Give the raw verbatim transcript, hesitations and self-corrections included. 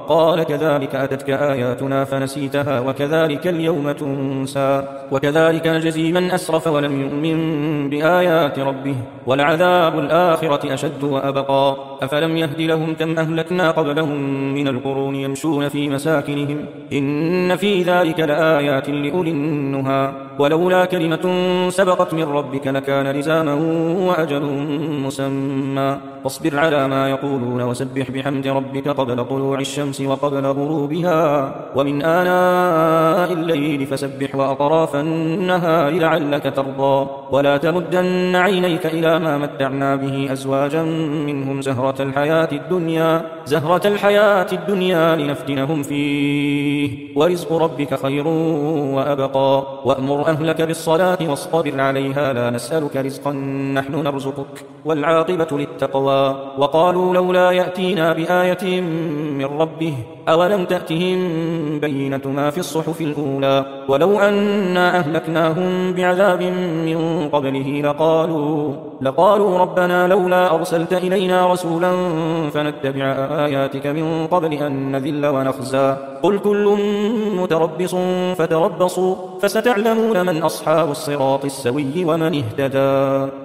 قال كذلك أتتك آياتنا فنسيتها وكذلك اليوم تنسى وكذلك نجزي من أسرف ولم يؤمن بآيات ربه ولعذاب الآخرة أشد وأبقى أفلم يهد لهم كم أهلكنا قبلهم من القرون يمشون في مساكنهم إن في ذلك لآيات لأولي النهى ولولا كلمة سبقت من ربك لكان لزاما وأجل مسمى فاصبر على ما يقولون وسبح بحمد ربك قبل طلوع الشمس وقبل غروبها ومن آناء الليل فسبح وأطراف النهار لعلك ترضى ولا تمدن عينيك إلى ما متعنا به أزواجا منهم زهرة الحياة الدنيا زهرة الحياة الدنيا لنفتنهم فيه ورزق ربك خير وأبقى وأمر أهلك بالصلاة واصطبر عليها لا نسألك رزقا نحن نرزقك والعاقبة للتقوى وقالوا لولا يأتينا بآية من ربه أولم تأتهم بينة ما في الصحف الأولى ولو أنا أهلكناهم بعذاب من قبله لقالوا, لقالوا ربنا لولا أرسلت إلينا رسولا فنتبع آياتك من قبل أن نذل ونخزى قل كل متربص فتربصوا فستعلمون من أصحاب الصراط السوي ومن اهتدى.